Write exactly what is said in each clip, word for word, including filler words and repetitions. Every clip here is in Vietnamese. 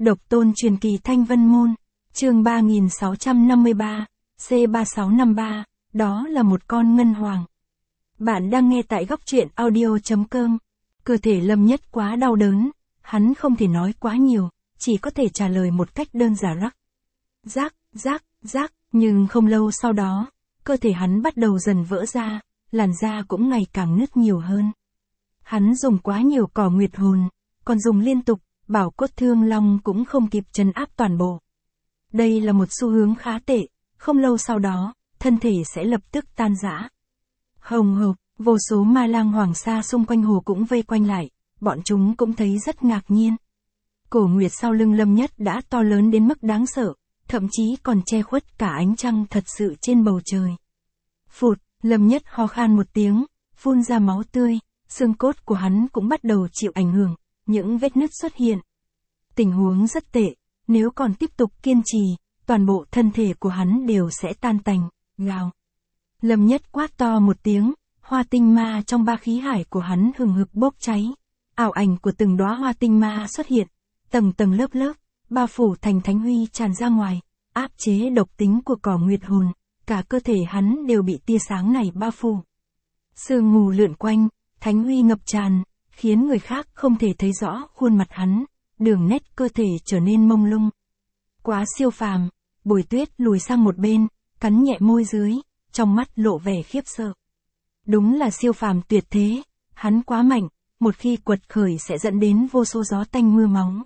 Độc tôn truyền kỳ Thanh Vân Môn, chương ba nghìn sáu trăm năm mươi ba, C ba sáu năm ba, đó là một con ngân hoàng. Bạn đang nghe tại góc truyện audio chấm com. Cơ thể Lâm Nhất quá đau đớn, hắn không thể nói quá nhiều, chỉ có thể trả lời một cách đơn giản rắc. Rác, rác, rác, nhưng không lâu sau đó, cơ thể hắn bắt đầu dần vỡ ra, làn da cũng ngày càng nứt nhiều hơn. Hắn dùng quá nhiều cỏ nguyệt hồn, còn dùng liên tục, bảo cốt thương long cũng không kịp trấn áp toàn bộ. Đây là một xu hướng khá tệ, không lâu sau đó, thân thể sẽ lập tức tan rã. Hồng hộc, vô số ma lang hoàng sa xung quanh hồ cũng vây quanh lại, bọn chúng cũng thấy rất ngạc nhiên. Cổ nguyệt sau lưng Lâm Nhất đã to lớn đến mức đáng sợ, thậm chí còn che khuất cả ánh trăng thật sự trên bầu trời. Phụt, Lâm Nhất ho khan một tiếng, phun ra máu tươi, xương cốt của hắn cũng bắt đầu chịu ảnh hưởng, những vết nứt xuất hiện. Tình huống rất tệ, nếu còn tiếp tục kiên trì, toàn bộ thân thể của hắn đều sẽ tan tành, gào. Lâm Nhất quát to một tiếng, hoa tinh ma trong ba khí hải của hắn hừng hực bốc cháy. Ảo ảnh của từng đóa hoa tinh ma xuất hiện, tầng tầng lớp lớp, bao phủ thành thánh huy tràn ra ngoài, áp chế độc tính của cỏ nguyệt hồn, cả cơ thể hắn đều bị tia sáng này bao phủ. Sương mù lượn quanh, thánh huy ngập tràn, khiến người khác không thể thấy rõ khuôn mặt hắn, đường nét cơ thể trở nên mông lung. Quá siêu phàm, Bùi Tuyết lùi sang một bên, cắn nhẹ môi dưới, trong mắt lộ vẻ khiếp sợ. Đúng là siêu phàm tuyệt thế, hắn quá mạnh, một khi quật khởi sẽ dẫn đến vô số gió tanh mưa máu.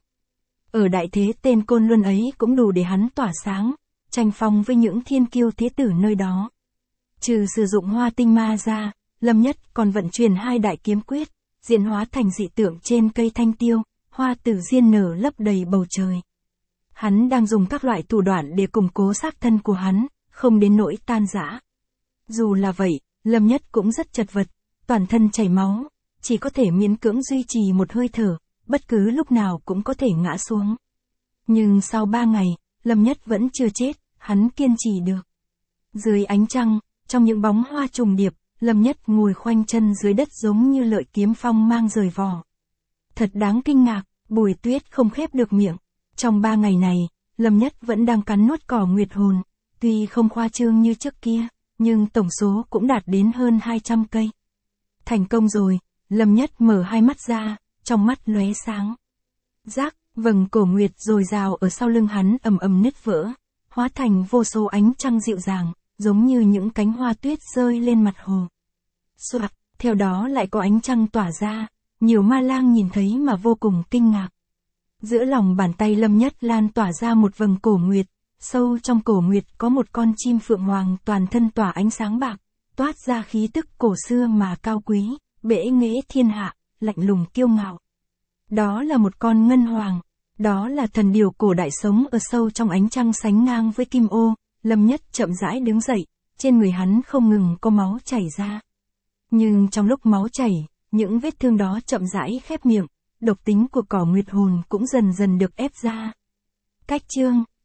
Ở đại thế tên Côn Luân ấy cũng đủ để hắn tỏa sáng, tranh phong với những thiên kiêu thế tử nơi đó. Trừ sử dụng hoa tinh ma ra, Lâm Nhất còn vận chuyển hai đại kiếm quyết, diễn hóa thành dị tượng trên cây thanh tiêu, hoa tử diên nở lấp đầy bầu trời. Hắn đang dùng các loại thủ đoạn để củng cố xác thân của hắn, không đến nỗi tan rã. Dù là vậy, Lâm Nhất cũng rất chật vật, toàn thân chảy máu, chỉ có thể miễn cưỡng duy trì một hơi thở, bất cứ lúc nào cũng có thể ngã xuống. Nhưng sau ba ngày, Lâm Nhất vẫn chưa chết, hắn kiên trì được. Dưới ánh trăng, trong những bóng hoa trùng điệp, Lâm Nhất ngồi khoanh chân dưới đất giống như lợi kiếm phong mang rời vỏ. Thật đáng kinh ngạc, Bùi Tuyết không khép được miệng. Trong ba ngày này, Lâm Nhất vẫn đang cắn nuốt cỏ nguyệt hồn, tuy không khoa trương như trước kia, nhưng tổng số cũng đạt đến hơn hai trăm cây. Thành công rồi, Lâm Nhất mở hai mắt ra, trong mắt lóe sáng. Rác, vầng cổ nguyệt dồi dào ở sau lưng hắn ầm ầm nứt vỡ, hóa thành vô số ánh trăng dịu dàng, giống như những cánh hoa tuyết rơi lên mặt hồ. Soạt, theo đó lại có ánh trăng tỏa ra, nhiều ma lang nhìn thấy mà vô cùng kinh ngạc. Giữa lòng bàn tay Lâm Nhất lan tỏa ra một vầng cổ nguyệt, sâu trong cổ nguyệt có một con chim phượng hoàng toàn thân tỏa ánh sáng bạc, toát ra khí tức cổ xưa mà cao quý, bệ nghệ thiên hạ, lạnh lùng kiêu ngạo. Đó là một con ngân hoàng, đó là thần điểu cổ đại sống ở sâu trong ánh trăng sánh ngang với kim ô. Lâm Nhất chậm rãi đứng dậy, trên người hắn không ngừng có máu chảy ra. Nhưng trong lúc máu chảy, những vết thương đó chậm rãi khép miệng, độc tính của cỏ nguyệt hồn cũng dần dần được ép ra. Cách chương